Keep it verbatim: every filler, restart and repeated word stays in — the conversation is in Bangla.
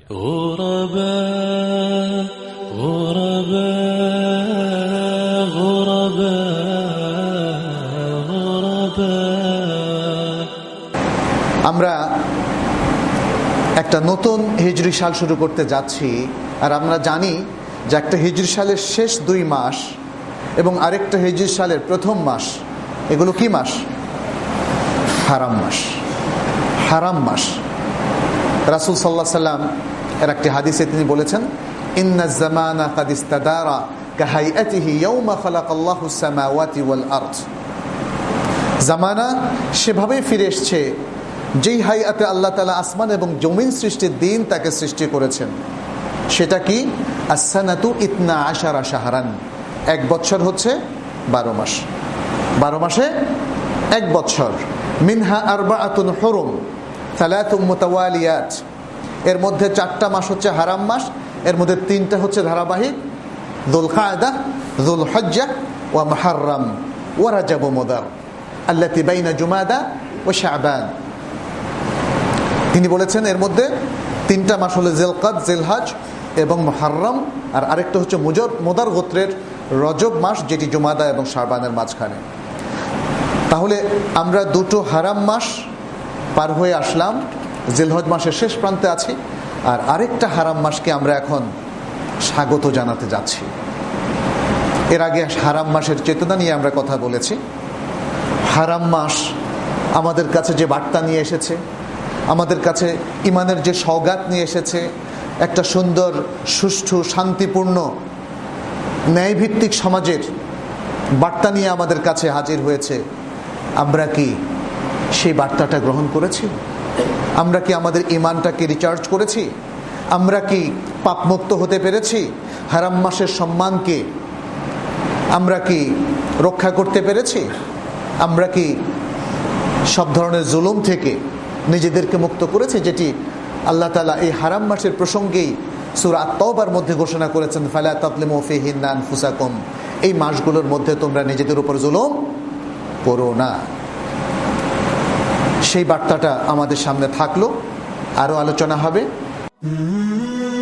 غرباء غرباء غرباء غرباء আমরা একটা নতুন হিজরি সাল শুরু করতে যাচ্ছি, আর আমরা জানি যে একটা হিজরি সালের শেষ দুই মাস এবং আরেকটা হিজরি সালের প্রথম মাস, এগুলো কি মাস? হারাম মাস। হারাম মাস। রাসূল সাল্লাল্লাহু আলাইহি সাল্লাম এর একটি হাদিসে তিনি বলেছেন, ইন্নাজ জামানা কাদ ইস্তাদারা কাহাইআতিহি ইয়াওমা খালাকাল্লাহুস সামাওয়াতি ওয়াল আরদ। জামানা সেভাবেই ফিরে এসছে যেই হাইয়াতে আল্লাহ তাআলা আসমান এবং জমিন সৃষ্টির দিন তাকে সৃষ্টি করেছেন। সেটা কি? as-sanatu itna ashara শাহরান, এক বছর হচ্ছে বারো মাস। বারো মাসে এক বছর। মিনহা আরবাআতুন হুরুম সালাতুম মুতাওয়ালিয়াত, এর মধ্যে চারটা মাস হচ্ছে হারাম মাস, এর মধ্যে তিনটা হচ্ছে ধারাবাহিক, যুলকায়দা, যুলহজ্জা ওয়া মুহররম ওয়া রাজব ওয়া মুদার আল্লাতী বাইনা জুমাদা ওয়া শাবান। তিনি বলেছেন এর মধ্যে তিনটা মাস হলো জিলকাদ, জিলহজ এবং মুহররম, আর আরেকটা হচ্ছে মুজর মুদার গোত্রের রজব মাস, যেটি জুমাদা এবং শাবানের মাঝখানে। তাহলে আমরা দুটো হারাম মাস পার হয়ে আসলাম, জিলহজ মাসের শেষ প্রান্তে আছি, আর আরেকটা হারাম মাসকে আমরা এখন স্বাগত জানাতে যাচ্ছি। এর আগে হারাম মাসের চেতনা নিয়ে আমরা কথা বলেছি। হারাম মাস আমাদের কাছে যে বার্তা নিয়ে এসেছে, আমাদের কাছে ইমানের যে সওগাত নিয়ে এসেছে, একটা সুন্দর সুষ্ঠু শান্তিপূর্ণ ন্যায়ভিত্তিক সমাজের বার্তা নিয়ে আমাদের কাছে হাজির হয়েছে। আমরা কি সেই বার্তাটা গ্রহণ করেছি? আমরা কি আমাদের ইমানটাকে রিচার্জ করেছি? আমরা কি পাপমুক্ত হতে পেরেছি? হারাম মাসের সম্মানকে আমরা কি রক্ষা করতে পেরেছি? আমরা কি সব ধরনের জুলুম থেকে নিজেদেরকে মুক্ত করেছি, যেটি আল্লাহ তাআলা এই হারাম মাসের প্রসঙ্গেই সূরা আত-তাওবার মধ্যে ঘোষণা করেছেন, ফালা তাযলিমু ফীহিন্না আনফুসাকুম, এই মাসগুলোর মধ্যে তোমরা নিজেদের উপর জুলুম করো না। সেই বার্তাটা আমাদের সামনে থাকলো, আরো আলোচনা হবে।